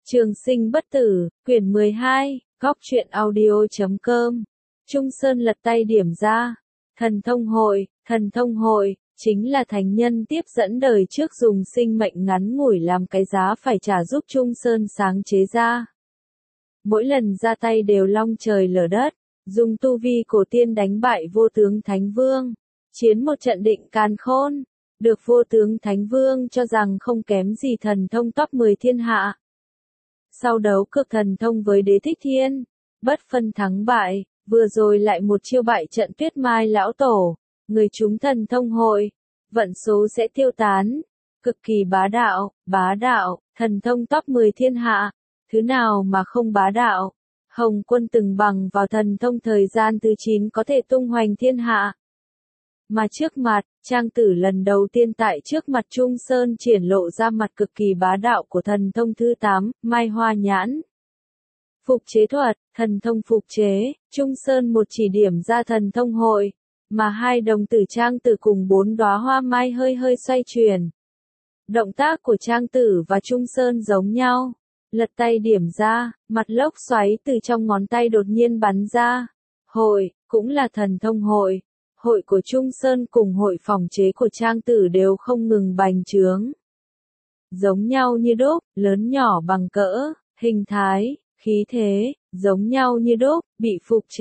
Trường sinh bất tử, quyển 12, góc truyện audio.com. Trung Sơn lật tay điểm ra. Thần thông hội, chính là thánh nhân tiếp dẫn đời trước dùng sinh mệnh ngắn ngủi làm cái giá phải trả giúp Trung Sơn sáng chế ra. Mỗi lần ra tay đều long trời lở đất, dùng tu vi cổ tiên đánh bại vô tướng Thánh Vương, chiến một trận định càn khôn, được vô tướng Thánh Vương cho rằng không kém gì thần thông top 10 thiên hạ. Sau đấu cực thần thông với Đế Thích Thiên, bất phân thắng bại, vừa rồi lại một chiêu bại trận Tuyết Mai lão tổ, người chúng thần thông hội, vận số sẽ tiêu tán, cực kỳ bá đạo, thần thông top 10 thiên hạ, thứ nào mà không bá đạo. Hồng Quân từng bằng vào thần thông thời gian thứ 9 có thể tung hoành thiên hạ. Mà trước mặt, Trang Tử lần đầu tiên tại trước mặt Trung Sơn triển lộ ra mặt cực kỳ bá đạo của thần thông thứ 8, Mai Hoa Nhãn. Phục chế thuật, thần thông phục chế, Trung Sơn một chỉ điểm ra thần thông hội, mà hai đồng tử Trang Tử cùng 4 đóa hoa mai hơi hơi xoay chuyển. Động tác của Trang Tử và Trung Sơn giống nhau, lật tay điểm ra, mặt lốc xoáy từ trong ngón tay đột nhiên bắn ra. Hội, cũng là thần thông hội. Hội của Trung Sơn cùng hội phòng chế của Trang Tử đều không ngừng bành trướng. Giống nhau như đúc, lớn nhỏ bằng cỡ, hình thái, khí thế, giống nhau như đúc, bị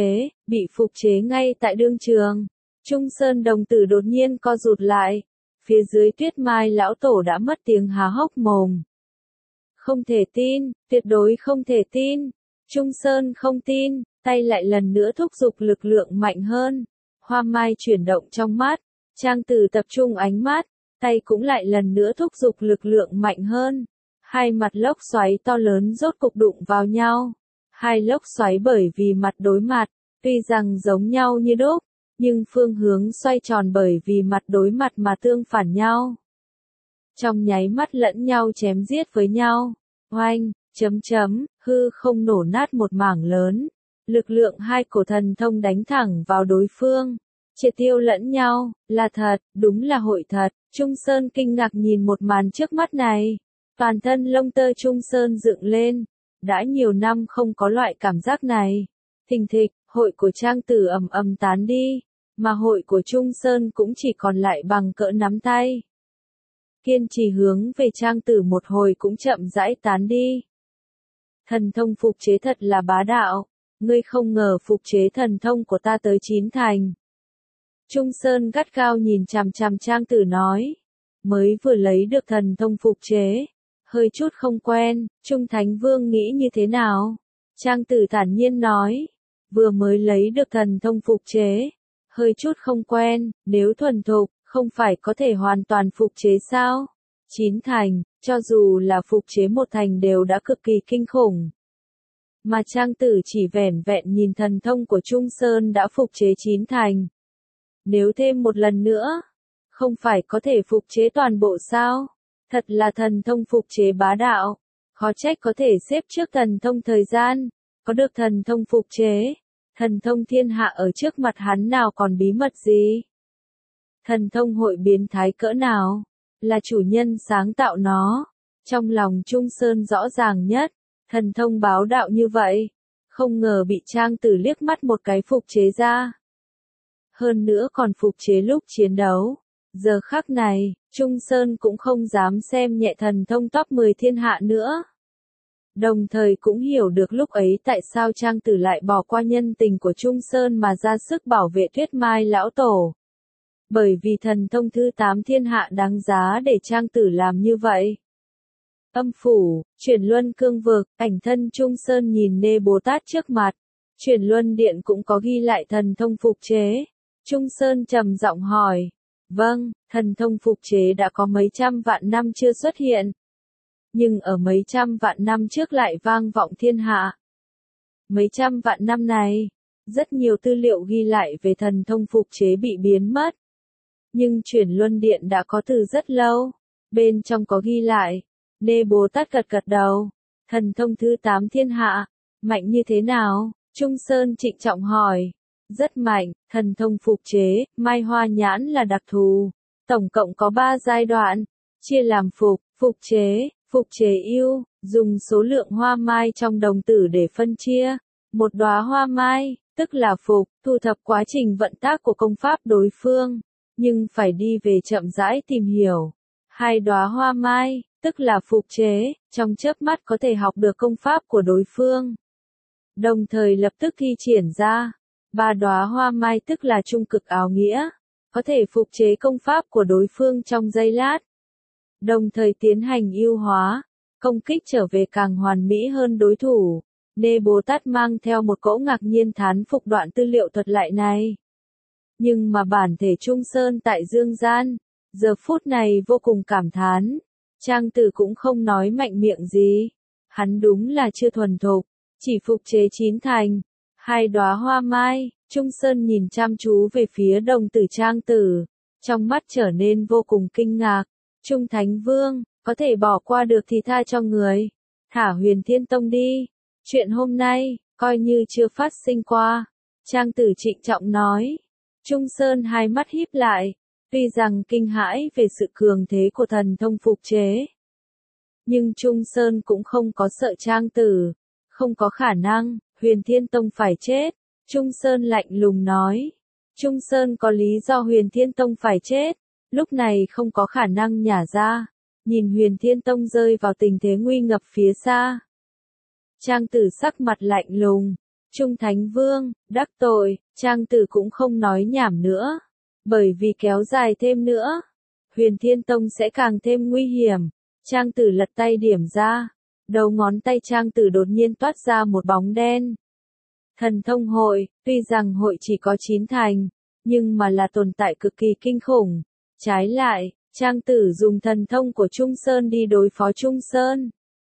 phục chế ngay tại đương trường. Trung Sơn đồng tử đột nhiên co rụt lại. Phía dưới Tuyết Mai lão tổ đã mất tiếng há hốc mồm. Không thể tin, tuyệt đối không thể tin. Trung Sơn không tin, tay lại lần nữa thúc giục lực lượng mạnh hơn. Hoa mai chuyển động trong mắt, Trang Tử tập trung ánh mắt, tay cũng lại lần nữa thúc giục lực lượng mạnh hơn. Hai mặt lốc xoáy to lớn rốt cục đụng vào nhau. Hai lốc xoáy bởi vì mặt đối mặt, tuy rằng giống nhau như đúc, nhưng phương hướng xoay tròn bởi vì mặt đối mặt mà tương phản nhau. Trong nháy mắt lẫn nhau chém giết với nhau. Oanh, hư không nổ nát một mảng lớn. Lực lượng hai cổ thần thông đánh thẳng vào đối phương, triệt tiêu lẫn nhau, là thật, đúng là hội thật. Trung Sơn kinh ngạc nhìn một màn trước mắt này, toàn thân lông tơ Trung Sơn dựng lên, đã nhiều năm không có loại cảm giác này. Thình thịch, hội của Trang Tử ầm tán đi, mà hội của Trung Sơn cũng chỉ còn lại bằng cỡ nắm tay. Kiên trì hướng về Trang Tử một hồi cũng chậm rãi tán đi. Thần thông phục chế thật là bá đạo. Ngươi không ngờ phục chế thần thông của ta tới 9 thành. Trung Sơn gắt gao nhìn chằm chằm Trang Tử nói. Mới vừa lấy được thần thông phục chế. Hơi chút không quen, Trung Thánh Vương nghĩ như thế nào? Trang Tử thản nhiên nói. Vừa mới lấy được thần thông phục chế. Hơi chút không quen, nếu thuần thục, không phải có thể hoàn toàn phục chế sao? 9 thành, cho dù là phục chế một thành đều đã cực kỳ kinh khủng. Mà Trang Tử chỉ vẻn vẹn nhìn thần thông của Trung Sơn đã phục chế 9 thành. Nếu thêm một lần nữa, không phải có thể phục chế toàn bộ sao? Thật là thần thông phục chế bá đạo. Khó trách có thể xếp trước thần thông thời gian. Có được thần thông phục chế. Thần thông thiên hạ ở trước mặt hắn nào còn bí mật gì? Thần thông hội biến thái cỡ nào? Là chủ nhân sáng tạo nó. Trong lòng Trung Sơn rõ ràng nhất. Thần thông báo đạo như vậy, không ngờ bị Trang Tử liếc mắt một cái phục chế ra. Hơn nữa còn phục chế lúc chiến đấu. Giờ khắc này, Trung Sơn cũng không dám xem nhẹ thần thông top 10 thiên hạ nữa. Đồng thời cũng hiểu được lúc ấy tại sao Trang Tử lại bỏ qua nhân tình của Trung Sơn mà ra sức bảo vệ Tuyết Mai lão tổ. Bởi vì thần thông thứ 8 thiên hạ đáng giá để Trang Tử làm như vậy. Âm phủ, chuyển luân cương vực, ảnh thân Trung Sơn nhìn Nê Bồ Tát trước mặt. Chuyển luân điện cũng có ghi lại thần thông phục chế. Trung Sơn trầm giọng hỏi. Vâng, thần thông phục chế đã có mấy trăm vạn năm chưa xuất hiện. Nhưng ở mấy trăm vạn năm trước lại vang vọng thiên hạ. Mấy trăm vạn năm này, rất nhiều tư liệu ghi lại về thần thông phục chế bị biến mất. Nhưng chuyển luân điện đã có từ rất lâu. Bên trong có ghi lại. Nê Bồ Tát gật đầu. Thần thông thứ 8 thiên hạ, mạnh như thế nào? Trung Sơn trịnh trọng hỏi. Rất mạnh, thần thông phục chế, Mai Hoa Nhãn là đặc thù. Tổng cộng có 3 giai đoạn, chia làm phục chế ưu, dùng số lượng hoa mai trong đồng tử để phân chia. Một đóa hoa mai, tức là phục, thu thập quá trình vận tác của công pháp đối phương, nhưng phải đi về chậm rãi tìm hiểu. Hai đóa hoa mai, tức là phục chế, trong chớp mắt có thể học được công pháp của đối phương, đồng thời lập tức thi triển ra. Ba đóa hoa mai tức là trung cực áo nghĩa, có thể phục chế công pháp của đối phương trong giây lát, đồng thời tiến hành ưu hóa, công kích trở về càng hoàn mỹ hơn đối thủ. Nê Bồ Tát mang theo một cỗ ngạc nhiên thán phục đoạn tư liệu thuật lại này. Nhưng mà bản thể Trung Sơn tại Dương Gian, giờ phút này vô cùng cảm thán. Trang Tử cũng không nói mạnh miệng gì. Hắn đúng là chưa thuần thục, chỉ phục chế 9 thành. Hai đóa hoa mai, Trung Sơn nhìn chăm chú về phía đồng tử Trang Tử, trong mắt trở nên vô cùng kinh ngạc. Trung Thánh Vương, có thể bỏ qua được thì tha cho người. Thả Huyền Thiên Tông đi. Chuyện hôm nay, coi như chưa phát sinh qua. Trang Tử trịnh trọng nói. Trung Sơn hai mắt híp lại, tuy rằng kinh hãi về sự cường thế của thần thông phục chế. Nhưng Trung Sơn cũng không có sợ Trang Tử. Không có khả năng, Huyền Thiên Tông phải chết. Trung Sơn lạnh lùng nói. Trung Sơn có lý do Huyền Thiên Tông phải chết. Lúc này không có khả năng nhả ra. Nhìn Huyền Thiên Tông rơi vào tình thế nguy ngập phía xa. Trang Tử sắc mặt lạnh lùng. Trung Thánh Vương, đắc tội, Trang Tử cũng không nói nhảm nữa. Bởi vì kéo dài thêm nữa, Huyền Thiên Tông sẽ càng thêm nguy hiểm. Trang Tử lật tay điểm ra. Đầu ngón tay Trang Tử đột nhiên toát ra một bóng đen. Thần thông hội, tuy rằng hội chỉ có 9 thành, nhưng mà là tồn tại cực kỳ kinh khủng. Trái lại, Trang Tử dùng thần thông của Trung Sơn đi đối phó Trung Sơn.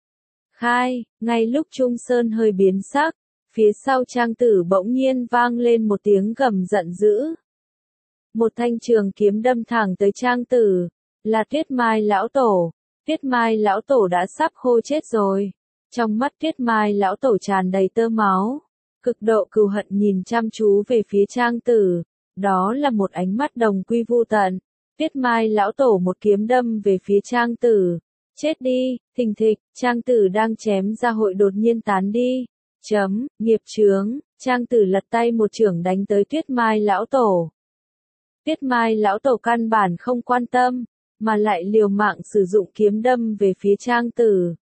Khai, ngay lúc Trung Sơn hơi biến sắc, phía sau Trang Tử bỗng nhiên vang lên một tiếng gầm giận dữ. Một thanh trường kiếm đâm thẳng tới Trang Tử, là Tuyết Mai lão tổ. Tuyết Mai lão tổ đã sắp khô chết rồi. Trong mắt Tuyết Mai lão tổ tràn đầy tơ máu, cực độ cừu hận nhìn chăm chú về phía Trang Tử, đó là một ánh mắt đồng quy vu tận. Tuyết Mai lão tổ một kiếm đâm về phía Trang Tử. Chết đi, thình thịch, Trang Tử đang chém ra hội đột nhiên tán đi. Nghiệp chướng, Trang Tử lật tay một chưởng đánh tới Tuyết Mai lão tổ. Tuyết Mai lão tổ căn bản không quan tâm, mà lại liều mạng sử dụng kiếm đâm về phía Trang Tử.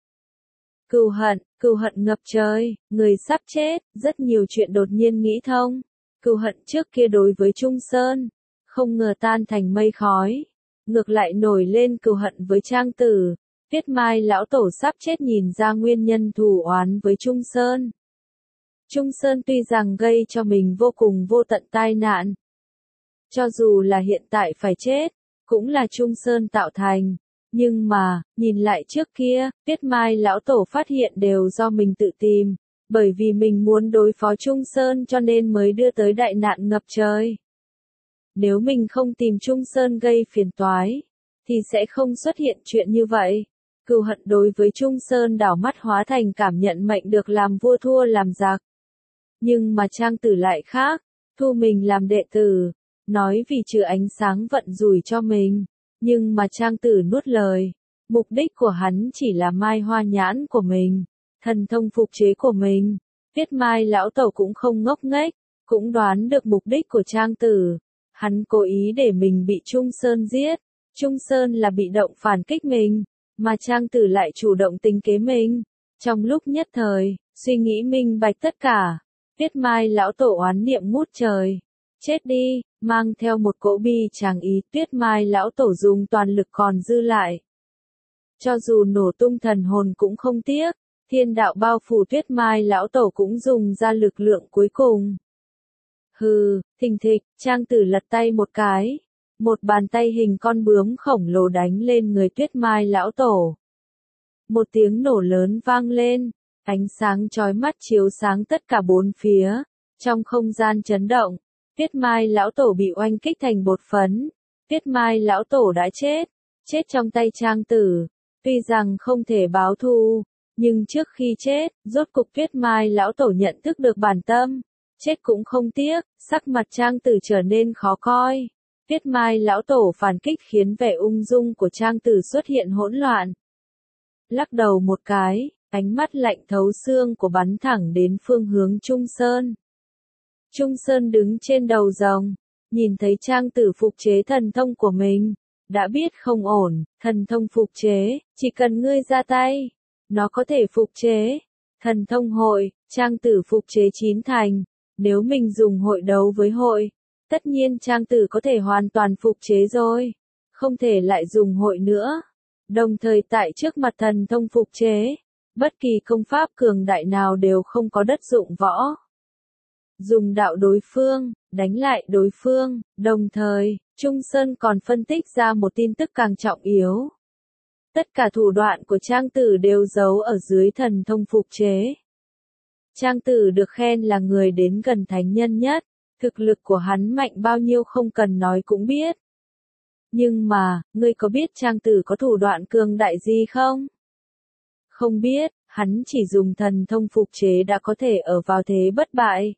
Cừu hận ngập trời, người sắp chết, rất nhiều chuyện đột nhiên nghĩ thông. Cừu hận trước kia đối với Trung Sơn, không ngờ tan thành mây khói. Ngược lại nổi lên cừu hận với Trang Tử. Tuyết Mai lão tổ sắp chết nhìn ra nguyên nhân thù oán với Trung Sơn. Trung Sơn tuy rằng gây cho mình vô cùng vô tận tai nạn. Cho dù là hiện tại phải chết, cũng là Trung Sơn tạo thành. Nhưng mà, nhìn lại trước kia, Tuyết Mai lão tổ phát hiện đều do mình tự tìm. Bởi vì mình muốn đối phó Trung Sơn cho nên mới đưa tới đại nạn ngập trời. Nếu mình không tìm Trung Sơn gây phiền toái, thì sẽ không xuất hiện chuyện như vậy. Cừu hận đối với Trung Sơn đảo mắt hóa thành cảm nhận mệnh được làm vua thua làm giặc. Nhưng mà Trang Tử lại khác, thu mình làm đệ tử, nói vì trừ ánh sáng vận rủi cho mình. Nhưng mà Trang Tử nuốt lời, mục đích của hắn chỉ là mai hoa nhãn của mình, thần thông phục chế của mình. Tuyết Mai lão tổ cũng không ngốc nghếch, cũng đoán được mục đích của Trang Tử. Hắn cố ý để mình bị Trung Sơn giết. Trung Sơn là bị động phản kích mình, mà Trang Tử lại chủ động tính kế mình. Trong lúc nhất thời, suy nghĩ minh bạch tất cả, Tuyết Mai lão tổ oán niệm ngút trời. Chết đi, mang theo một cỗ bi tràng ý, Tuyết Mai lão tổ dùng toàn lực còn dư lại. Cho dù nổ tung thần hồn cũng không tiếc, thiên đạo bao phủ Tuyết Mai lão tổ cũng dùng ra lực lượng cuối cùng. Hừ, thình thịch, Trang Tử lật tay một cái. Một bàn tay hình con bướm khổng lồ đánh lên người Tuyết Mai lão tổ. Một tiếng nổ lớn vang lên, ánh sáng chói mắt chiếu sáng tất cả bốn phía. Trong không gian chấn động, Tuyết Mai lão tổ bị oanh kích thành bột phấn. Tuyết Mai lão tổ đã chết trong tay Trang Tử. Tuy rằng không thể báo thù, nhưng trước khi chết, rốt cục Tuyết Mai lão tổ nhận thức được bản tâm. Chết cũng không tiếc, sắc mặt Trang Tử trở nên khó coi. Tuyết Mai lão tổ phản kích khiến vẻ ung dung của Trang Tử xuất hiện hỗn loạn. lắc đầu một cái, ánh mắt lạnh thấu xương của bắn thẳng đến phương hướng Trung Sơn. Trung Sơn đứng trên đầu rồng, nhìn thấy Trang Tử phục chế thần thông của mình, đã biết không ổn, thần thông phục chế, chỉ cần ngươi ra tay, nó có thể phục chế. Thần thông hội, Trang Tử phục chế 9 thành, nếu mình dùng hội đấu với hội, tất nhiên Trang Tử có thể hoàn toàn phục chế rồi, không thể lại dùng hội nữa. Đồng thời tại trước mặt thần thông phục chế, bất kỳ công pháp cường đại nào đều không có đất dụng võ. Dùng đạo đối phương, đánh lại đối phương, đồng thời, Trung Sơn còn phân tích ra một tin tức càng trọng yếu. Tất cả thủ đoạn của Trang Tử đều giấu ở dưới thần thông phục chế. Trang Tử được khen là người đến gần thánh nhân nhất, thực lực của hắn mạnh bao nhiêu không cần nói cũng biết. Nhưng mà, ngươi có biết Trang Tử có thủ đoạn cường đại gì không? Không biết, hắn chỉ dùng thần thông phục chế đã có thể ở vào thế bất bại.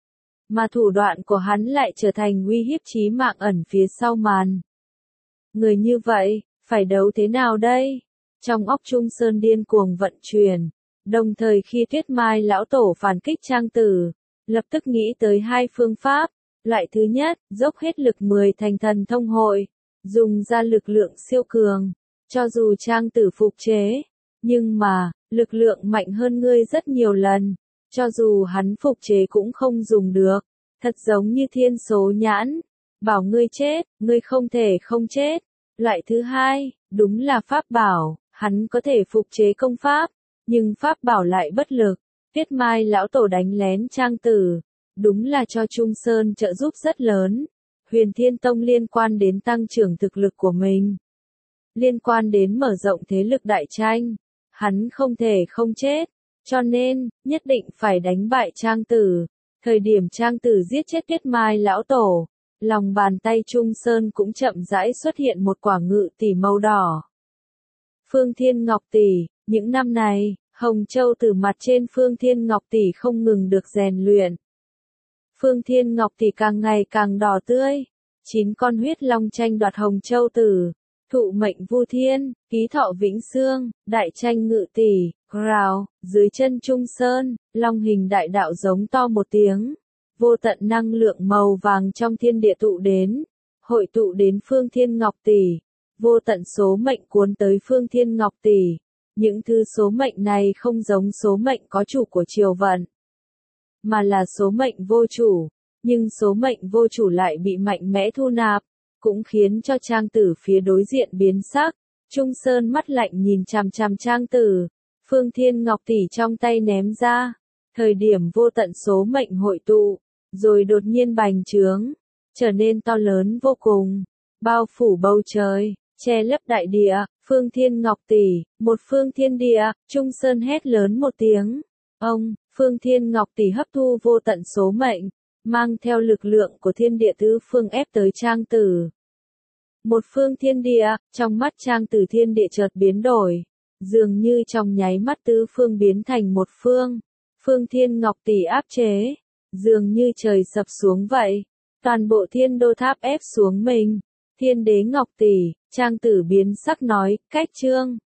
Mà thủ đoạn của hắn lại trở thành uy hiếp chí mạng ẩn phía sau màn. Người như vậy, phải đấu thế nào đây? Trong óc Trung Sơn điên cuồng vận chuyển, đồng thời khi Tuyết Mai lão tổ phản kích Trang Tử, lập tức nghĩ tới hai phương pháp. Loại thứ nhất, dốc hết lực 10 thành thần thông hội, dùng ra lực lượng siêu cường, cho dù Trang Tử phục chế, nhưng mà, lực lượng mạnh hơn ngươi rất nhiều lần, cho dù hắn phục chế cũng không dùng được, thật giống như thiên số nhãn, bảo ngươi chết, ngươi không thể không chết. Loại thứ hai, đúng là pháp bảo, hắn có thể phục chế công pháp, nhưng pháp bảo lại bất lực. Tuyết Mai lão tổ đánh lén Trang Tử, đúng là cho Trung Sơn trợ giúp rất lớn. Huyền Thiên Tông liên quan đến tăng trưởng thực lực của mình, liên quan đến mở rộng thế lực đại tranh, hắn không thể không chết, cho nên, nhất định phải đánh bại Trang Tử. Thời điểm Trang Tử giết chết Tuyết Mai lão tổ, lòng bàn tay Trung Sơn cũng chậm rãi xuất hiện một quả ngự tỷ màu đỏ. Phương Thiên Ngọc tỷ, những năm này, Hồng Châu Tử mặt trên Phương Thiên Ngọc tỷ không ngừng được rèn luyện. Phương Thiên Ngọc tỷ càng ngày càng đỏ tươi, 9 con huyết long tranh đoạt Hồng Châu Tử, thụ mệnh vu thiên, ký thọ vĩnh xương, đại tranh ngự tỷ, rào, dưới chân Trung Sơn, long hình đại đạo giống to một tiếng. Vô tận năng lượng màu vàng trong thiên địa tụ đến, hội tụ đến Phương Thiên Ngọc tỷ, vô tận số mệnh cuốn tới Phương Thiên Ngọc tỷ. Những thứ số mệnh này không giống số mệnh có chủ của triều vận, mà là số mệnh vô chủ, nhưng số mệnh vô chủ lại bị mạnh mẽ thu nạp, cũng khiến cho Trang Tử phía đối diện biến sắc. Trung Sơn mắt lạnh nhìn chằm chằm Trang Tử, Phương Thiên Ngọc tỷ trong tay ném ra, thời điểm vô tận số mệnh hội tụ, rồi đột nhiên bành trướng, trở nên to lớn vô cùng, bao phủ bầu trời, che lấp đại địa. Phương Thiên Ngọc tỷ, một phương thiên địa. Trung Sơn hét lớn một tiếng. Ông, Phương Thiên Ngọc tỷ hấp thu vô tận số mệnh, mang theo lực lượng của thiên địa tứ phương ép tới Trang Tử. Một phương thiên địa, trong mắt Trang Tử thiên địa chợt biến đổi, dường như trong nháy mắt tứ phương biến thành một phương. Phương Thiên Ngọc tỷ áp chế, dường như trời sập xuống vậy, toàn bộ thiên đô tháp ép xuống mình. Thiên đế Ngọc tỷ, Trang Tử biến sắc nói, cách chương.